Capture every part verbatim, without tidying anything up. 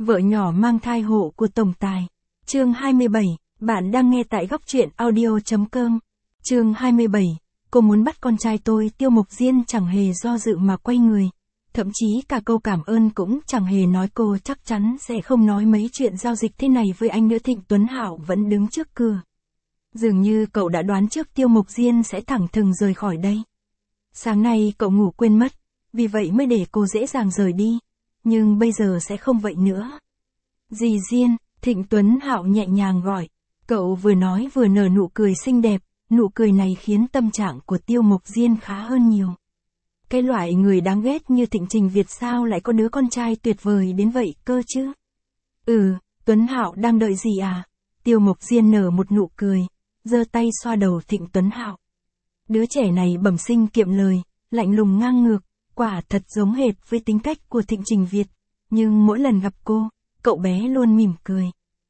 Vợ nhỏ mang thai hộ của tổng tài. Chương hai mươi bảy, bạn đang nghe tại góc truyện audio chấm com. Chương hai mươi bảy, cô muốn bắt con trai tôi. Tiêu Mục Diên chẳng hề do dự mà quay người. Thậm chí cả câu cảm ơn cũng chẳng hề nói, cô chắc chắn sẽ không nói mấy chuyện giao dịch thế này với anh nữa. Thịnh Tuấn Hạo vẫn đứng trước cửa. Dường như cậu đã đoán trước Tiêu Mục Diên sẽ thẳng thừng rời khỏi đây. Sáng nay cậu ngủ quên mất, vì vậy mới để cô dễ dàng rời đi. Nhưng bây giờ sẽ không vậy nữa. Dì Diên, Thịnh Tuấn Hạo nhẹ nhàng gọi. Cậu vừa nói vừa nở nụ cười xinh đẹp, nụ cười này khiến tâm trạng của Tiêu Mục Diên khá hơn nhiều. Cái loại người đáng ghét như Thịnh Trình Việt sao lại có đứa con trai tuyệt vời đến vậy cơ chứ? Ừ, Tuấn Hạo đang đợi gì à? Tiêu Mục Diên nở một nụ cười, giơ tay xoa đầu Thịnh Tuấn Hạo. Đứa trẻ này bẩm sinh kiệm lời, lạnh lùng ngang ngược, quả thật giống hệt với tính cách của Thịnh Trình Việt, nhưng mỗi lần gặp cô, cậu bé luôn mỉm cười.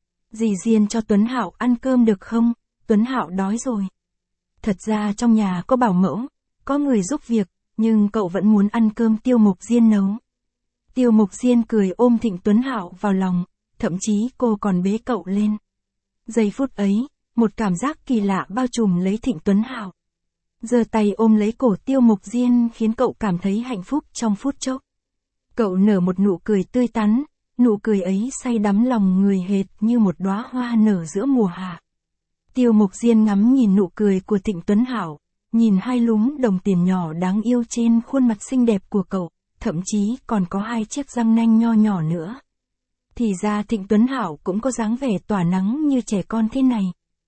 Dì Diên cho Tuấn Hạo ăn cơm được không? Tuấn Hạo đói rồi. Thật ra trong nhà có bảo mẫu, có người giúp việc, nhưng cậu vẫn muốn ăn cơm Tiêu Mục Diên nấu. Tiêu Mục Diên cười ôm Thịnh Tuấn Hạo vào lòng, thậm chí cô còn bế cậu lên. Giây phút ấy, một cảm giác kỳ lạ bao trùm lấy Thịnh Tuấn Hạo. Giơ tay ôm lấy cổ Tiêu Mục Diên khiến cậu cảm thấy hạnh phúc trong phút chốc. Cậu nở một nụ cười tươi tắn, nụ cười ấy say đắm lòng người hệt như một đóa hoa nở giữa mùa hạ. Tiêu Mục Diên ngắm nhìn nụ cười của Thịnh Tuấn Hạo, nhìn hai lúm đồng tiền nhỏ đáng yêu trên khuôn mặt xinh đẹp của cậu, thậm chí còn có hai chiếc răng nanh nho nhỏ nữa. Thì ra Thịnh Tuấn Hạo cũng có dáng vẻ tỏa nắng như trẻ con thế này.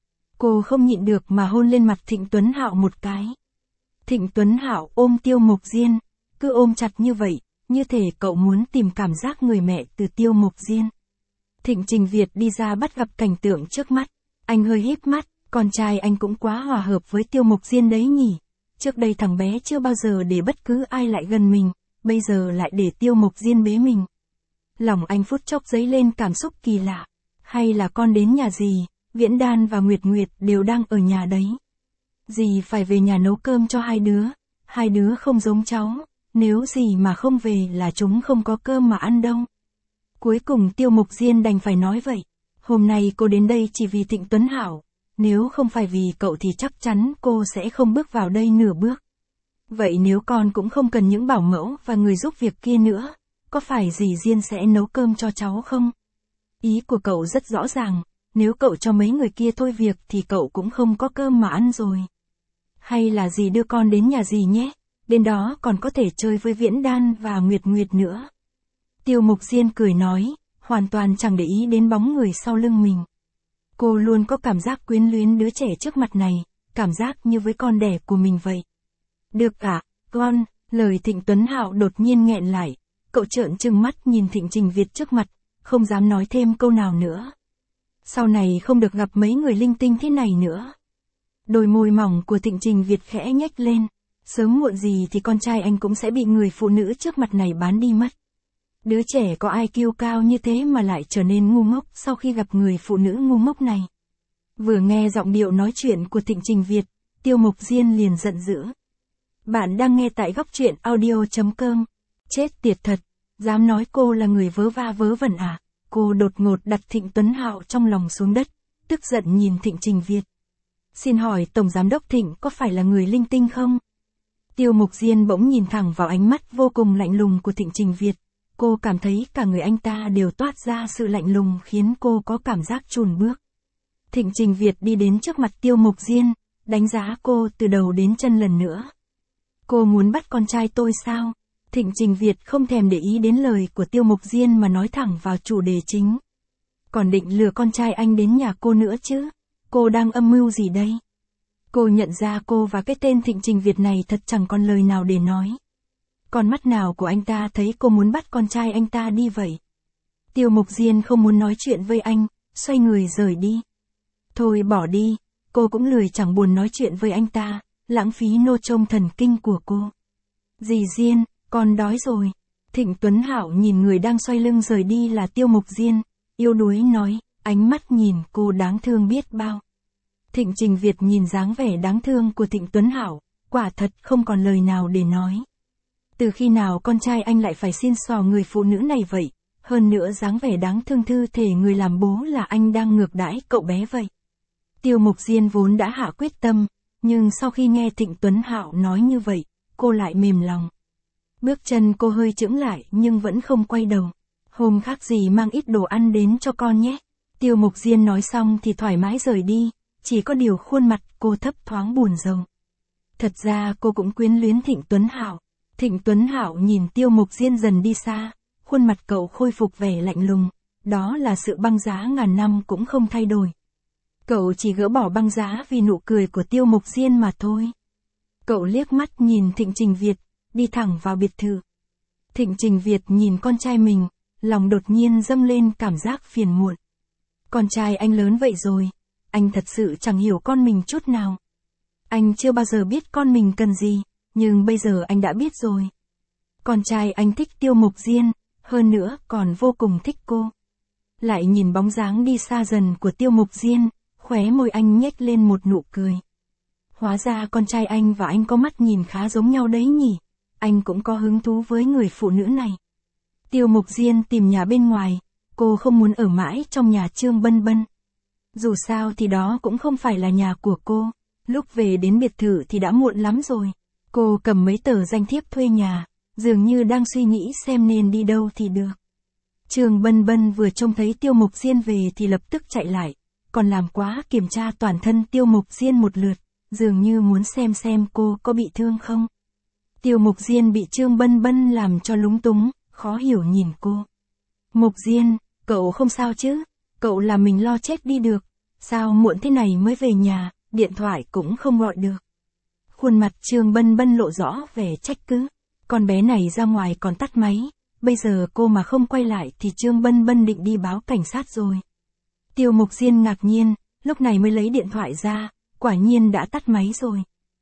Cô không nhịn được mà hôn lên mặt Thịnh Tuấn Hạo một cái. Thịnh Tuấn Hạo ôm Tiêu Mục Diên, cứ ôm chặt như vậy, như thể cậu muốn tìm cảm giác người mẹ từ Tiêu Mục Diên. Thịnh Trình Việt đi ra bắt gặp cảnh tượng trước mắt, anh hơi híp mắt, con trai anh cũng quá hòa hợp với Tiêu Mục Diên đấy nhỉ. Trước đây thằng bé chưa bao giờ để bất cứ ai lại gần mình, bây giờ lại để Tiêu Mục Diên bế mình. Lòng anh phút chốc dấy lên cảm xúc kỳ lạ. Hay là con đến nhà dì, Viễn Đan và Nguyệt Nguyệt đều đang ở nhà đấy. Dì phải về nhà nấu cơm cho hai đứa, hai đứa không giống cháu, nếu dì mà không về là chúng không có cơm mà ăn đâu. Cuối cùng Tiêu Mục Diên đành phải nói vậy. Hôm nay cô đến đây chỉ vì Thịnh Tuấn Hạo, nếu không phải vì cậu thì chắc chắn cô sẽ không bước vào đây nửa bước. Vậy nếu con cũng không cần những bảo mẫu và người giúp việc kia nữa, có phải dì Diên sẽ nấu cơm cho cháu không? Ý của cậu rất rõ ràng, nếu cậu cho mấy người kia thôi việc thì cậu cũng không có cơm mà ăn rồi. Hay là dì đưa con đến nhà dì nhé, đến đó còn có thể chơi với Viễn Đan và Nguyệt Nguyệt nữa. Tiêu Mục Diên cười nói, hoàn toàn chẳng để ý đến bóng người sau lưng mình. Cô luôn có cảm giác quyến luyến đứa trẻ trước mặt này, cảm giác như với con đẻ của mình vậy. Được ạ, con, lời Thịnh Tuấn Hạo đột nhiên nghẹn lại, cậu trợn trừng mắt nhìn Thịnh Trình Việt trước mặt, không dám nói thêm câu nào nữa. Sau này không được gặp mấy người linh tinh thế này nữa. Đôi môi mỏng của Thịnh Trình Việt khẽ nhếch lên, sớm muộn gì thì con trai anh cũng sẽ bị người phụ nữ trước mặt này bán đi mất. Đứa trẻ có i kiu cao như thế mà lại trở nên ngu ngốc sau khi gặp người phụ nữ ngu ngốc này. Vừa nghe giọng điệu nói chuyện của Thịnh Trình Việt, Tiêu Mục Diên liền giận dữ. Bạn đang nghe tại góc truyện audio chấm com. Chết tiệt thật, dám nói cô là người vớ va vớ vẩn à? Cô đột ngột đặt Thịnh Tuấn Hạo trong lòng xuống đất, tức giận nhìn Thịnh Trình Việt. Xin hỏi Tổng Giám đốc Thịnh có phải là người linh tinh không? Tiêu Mục Diên bỗng nhìn thẳng vào ánh mắt vô cùng lạnh lùng của Thịnh Trình Việt. Cô cảm thấy cả người anh ta đều toát ra sự lạnh lùng khiến cô có cảm giác chùn bước. Thịnh Trình Việt đi đến trước mặt Tiêu Mục Diên, đánh giá cô từ đầu đến chân lần nữa. Cô muốn bắt con trai tôi sao? Thịnh Trình Việt không thèm để ý đến lời của Tiêu Mục Diên mà nói thẳng vào chủ đề chính. Còn định lừa con trai anh đến nhà cô nữa chứ? Cô đang âm mưu gì đây? Cô nhận ra cô và cái tên Thịnh Trình Việt này thật chẳng còn lời nào để nói. Con mắt nào của anh ta thấy cô muốn bắt con trai anh ta đi vậy? Tiêu Mục Diên không muốn nói chuyện với anh, xoay người rời đi. Thôi bỏ đi, cô cũng lười chẳng buồn nói chuyện với anh ta, lãng phí nô trông thần kinh của cô. Dì Diên, con đói rồi. Thịnh Tuấn Hạo nhìn người đang xoay lưng rời đi là Tiêu Mục Diên, yếu đuối nói, ánh mắt nhìn cô đáng thương biết bao. Thịnh Trình Việt nhìn dáng vẻ đáng thương của Thịnh Tuấn Hạo, quả thật không còn lời nào để nói. Từ khi nào con trai anh lại phải xin xò người phụ nữ này vậy? hơn nữa dáng vẻ đáng thương thư thể người làm bố là anh đang ngược đãi cậu bé vậy. Tiêu Mục Diên vốn đã hạ quyết tâm, nhưng sau khi nghe Thịnh Tuấn Hạo nói như vậy, cô lại mềm lòng. Bước chân cô hơi chững lại nhưng vẫn không quay đầu. Hôm khác gì mang ít đồ ăn đến cho con nhé. Tiêu Mục Diên nói xong thì thoải mái rời đi, chỉ có điều khuôn mặt cô thấp thoáng buồn rầu. Thật ra cô cũng quyến luyến Thịnh Tuấn Hạo. Thịnh Tuấn Hạo nhìn Tiêu Mục Diên dần đi xa, khuôn mặt cậu khôi phục vẻ lạnh lùng, đó là sự băng giá ngàn năm cũng không thay đổi. Cậu chỉ gỡ bỏ băng giá vì nụ cười của Tiêu Mục Diên mà thôi. Cậu liếc mắt nhìn Thịnh Trình Việt, đi thẳng vào biệt thự. Thịnh Trình Việt nhìn con trai mình, lòng đột nhiên dâng lên cảm giác phiền muộn. Con trai anh lớn vậy rồi, anh thật sự chẳng hiểu con mình chút nào. Anh chưa bao giờ biết con mình cần gì, nhưng bây giờ anh đã biết rồi. Con trai anh thích Tiêu Mục Diên, hơn nữa còn vô cùng thích cô. Lại nhìn bóng dáng đi xa dần của Tiêu Mục Diên, khóe môi anh nhếch lên một nụ cười. Hóa ra con trai anh và anh có mắt nhìn khá giống nhau đấy nhỉ, anh cũng có hứng thú với người phụ nữ này. Tiêu Mục Diên tìm nhà bên ngoài, cô không muốn ở mãi trong nhà Trương Bân Bân. Dù sao thì đó cũng không phải là nhà của cô, lúc về đến biệt thự thì đã muộn lắm rồi. Cô cầm mấy tờ danh thiếp thuê nhà, dường như đang suy nghĩ xem nên đi đâu thì được. Trương Bân Bân vừa trông thấy Tiêu Mục Diên về thì lập tức chạy lại, còn làm quá kiểm tra toàn thân Tiêu Mục Diên một lượt, dường như muốn xem xem cô có bị thương không. Tiêu Mục Diên bị Trương Bân Bân làm cho lúng túng, khó hiểu nhìn cô. Mục Diên, cậu không sao chứ? Cậu làm mình lo chết đi được. Sao muộn thế này mới về nhà, điện thoại cũng không gọi được. Khuôn mặt Trương Bân Bân lộ rõ vẻ trách cứ. Con bé này ra ngoài còn tắt máy, bây giờ cô mà không quay lại thì Trương Bân Bân định đi báo cảnh sát rồi. Tiêu Mục Diên ngạc nhiên, lúc này mới lấy điện thoại ra, quả nhiên đã tắt máy rồi.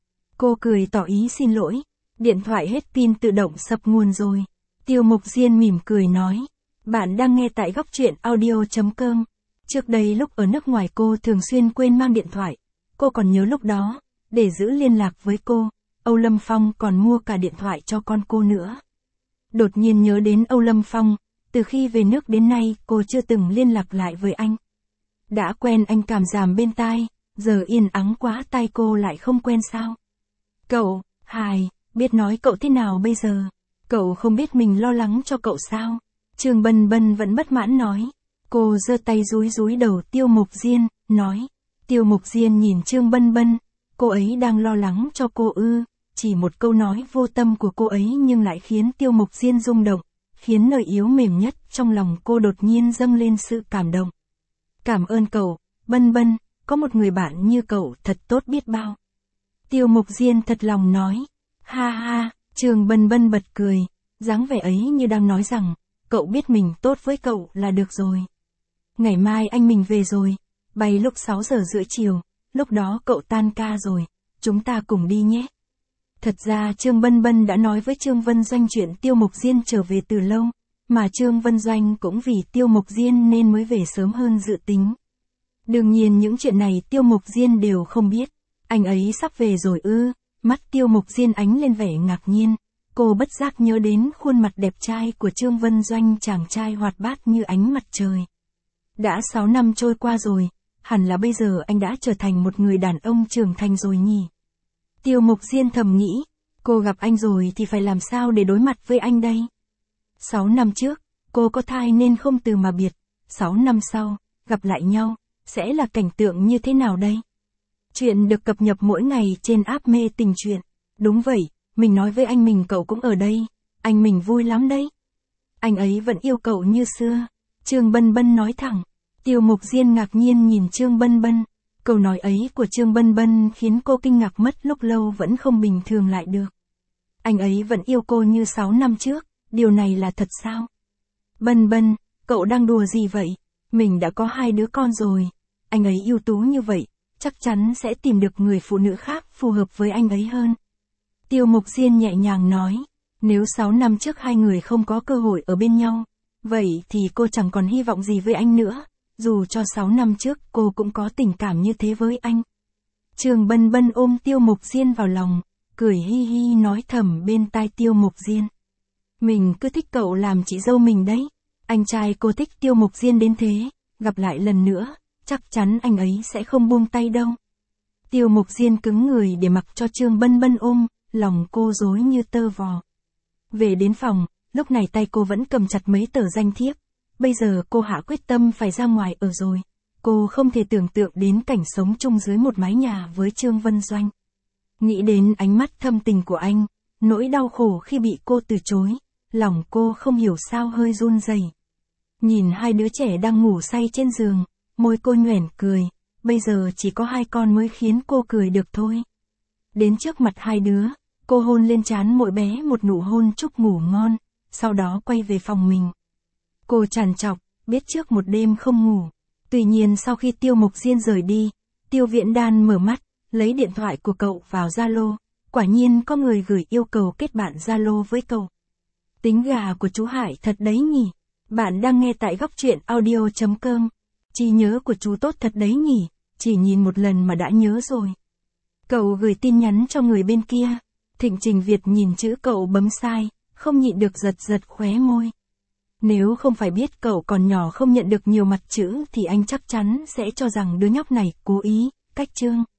Cô cười tỏ ý xin lỗi, điện thoại hết pin tự động sập nguồn rồi. Tiêu Mục Diên mỉm cười nói, bạn đang nghe tại góc truyện audio chấm com. Trước đây lúc ở nước ngoài cô thường xuyên quên mang điện thoại, cô còn nhớ lúc đó, để giữ liên lạc với cô, Âu Lâm Phong còn mua cả điện thoại cho con cô nữa. Đột nhiên nhớ đến Âu Lâm Phong, từ khi về nước đến nay cô chưa từng liên lạc lại với anh. Đã quen anh cảm giảm bên tai, giờ yên ắng quá tai cô lại không quen sao. Cậu, hài, biết nói cậu thế nào bây giờ? Cậu không biết mình lo lắng cho cậu sao? Trương Bân Bân vẫn bất mãn nói. Cô giơ tay dúi dúi đầu Tiêu Mục Diên, nói. Tiêu Mục Diên nhìn Trương Bân Bân, cô ấy đang lo lắng cho cô ư? Chỉ một câu nói vô tâm của cô ấy nhưng lại khiến Tiêu Mục Diên rung động, khiến nơi yếu mềm nhất trong lòng cô đột nhiên dâng lên sự cảm động. Cảm ơn cậu, Bân Bân, có một người bạn như cậu thật tốt biết bao. Tiêu Mục Diên thật lòng nói. Ha ha, Trương Bân Bân bật cười, dáng vẻ ấy như đang nói rằng, cậu biết mình tốt với cậu là được rồi. Ngày mai anh mình về rồi, bay lúc sáu giờ rưỡi chiều, lúc đó cậu tan ca rồi, chúng ta cùng đi nhé. Thật ra Trương Bân Bân đã nói với Trương Vân Doanh chuyện Tiêu Mục Diên trở về từ lâu, mà Trương Vân Doanh cũng vì Tiêu Mục Diên nên mới về sớm hơn dự tính. Đương nhiên những chuyện này Tiêu Mục Diên đều không biết, anh ấy sắp về rồi ư, mắt Tiêu Mục Diên ánh lên vẻ ngạc nhiên, cô bất giác nhớ đến khuôn mặt đẹp trai của Trương Vân Doanh, chàng trai hoạt bát như ánh mặt trời. Đã sáu năm trôi qua rồi, hẳn là bây giờ anh đã trở thành một người đàn ông trưởng thành rồi nhỉ. Tiêu Mục Diên thầm nghĩ, cô gặp anh rồi thì phải làm sao để đối mặt với anh đây? Sáu năm trước, cô có thai nên không từ mà biệt, sáu năm sau, gặp lại nhau, sẽ là cảnh tượng như thế nào đây? Chuyện được cập nhật mỗi ngày trên app Mê Tình Truyện. Đúng vậy, mình nói với anh mình cậu cũng ở đây, anh mình vui lắm đấy. Anh ấy vẫn yêu cậu như xưa, Trương Bân Bân nói thẳng. Tiêu Mục Diên ngạc nhiên nhìn Trương Bân Bân, câu nói ấy của Trương Bân Bân khiến cô kinh ngạc mất lúc lâu vẫn không bình thường lại được. Anh ấy vẫn yêu cô như sáu năm trước, điều này là thật sao? Bân Bân, cậu đang đùa gì vậy? Mình đã có hai đứa con rồi, anh ấy ưu tú như vậy, chắc chắn sẽ tìm được người phụ nữ khác phù hợp với anh ấy hơn. Tiêu Mục Diên nhẹ nhàng nói, nếu sáu năm trước hai người không có cơ hội ở bên nhau, vậy thì cô chẳng còn hy vọng gì với anh nữa, dù cho sáu năm trước cô cũng có tình cảm như thế với anh. Trương Bân Bân ôm Tiêu Mục Diên vào lòng, cười hi hi nói thầm bên tai Tiêu Mục Diên. Mình cứ thích cậu làm chị dâu mình đấy, Anh trai cô thích Tiêu Mục Diên đến thế, gặp lại lần nữa, chắc chắn anh ấy sẽ không buông tay đâu. Tiêu Mục Diên cứng người để mặc cho Trương Bân Bân ôm, lòng cô rối như tơ vò. Về đến phòng, lúc này tay cô vẫn cầm chặt mấy tờ danh thiếp. Bây giờ cô hạ quyết tâm phải ra ngoài ở rồi. Cô không thể tưởng tượng đến cảnh sống chung dưới một mái nhà với Trương Vân Doanh. Nghĩ đến ánh mắt thâm tình của anh, nỗi đau khổ khi bị cô từ chối, lòng cô không hiểu sao hơi run rẩy. Nhìn hai đứa trẻ đang ngủ say trên giường, môi cô nhoẻn cười, bây giờ chỉ có hai con mới khiến cô cười được thôi. Đến trước mặt hai đứa, cô hôn lên trán mỗi bé một nụ hôn chúc ngủ ngon, sau đó quay về phòng mình. Cô trằn trọc, biết trước một đêm không ngủ. Tuy nhiên sau khi Tiêu Mục Diên rời đi, Tiêu Viễn Đan mở mắt, lấy điện thoại của cậu vào Zalo, quả nhiên có người gửi yêu cầu kết bạn Zalo với cậu. Tính gà của chú Hải thật đấy nhỉ. Bạn đang nghe tại góc truyện audio chấm com. Trí nhớ của chú tốt thật đấy nhỉ, chỉ nhìn một lần mà đã nhớ rồi. Cậu gửi tin nhắn cho người bên kia. Thịnh Trình Việt nhìn chữ cậu bấm sai, không nhịn được giật giật khóe môi. Nếu không phải biết cậu còn nhỏ không nhận được nhiều mặt chữ thì anh chắc chắn sẽ cho rằng đứa nhóc này cố ý, cách chương.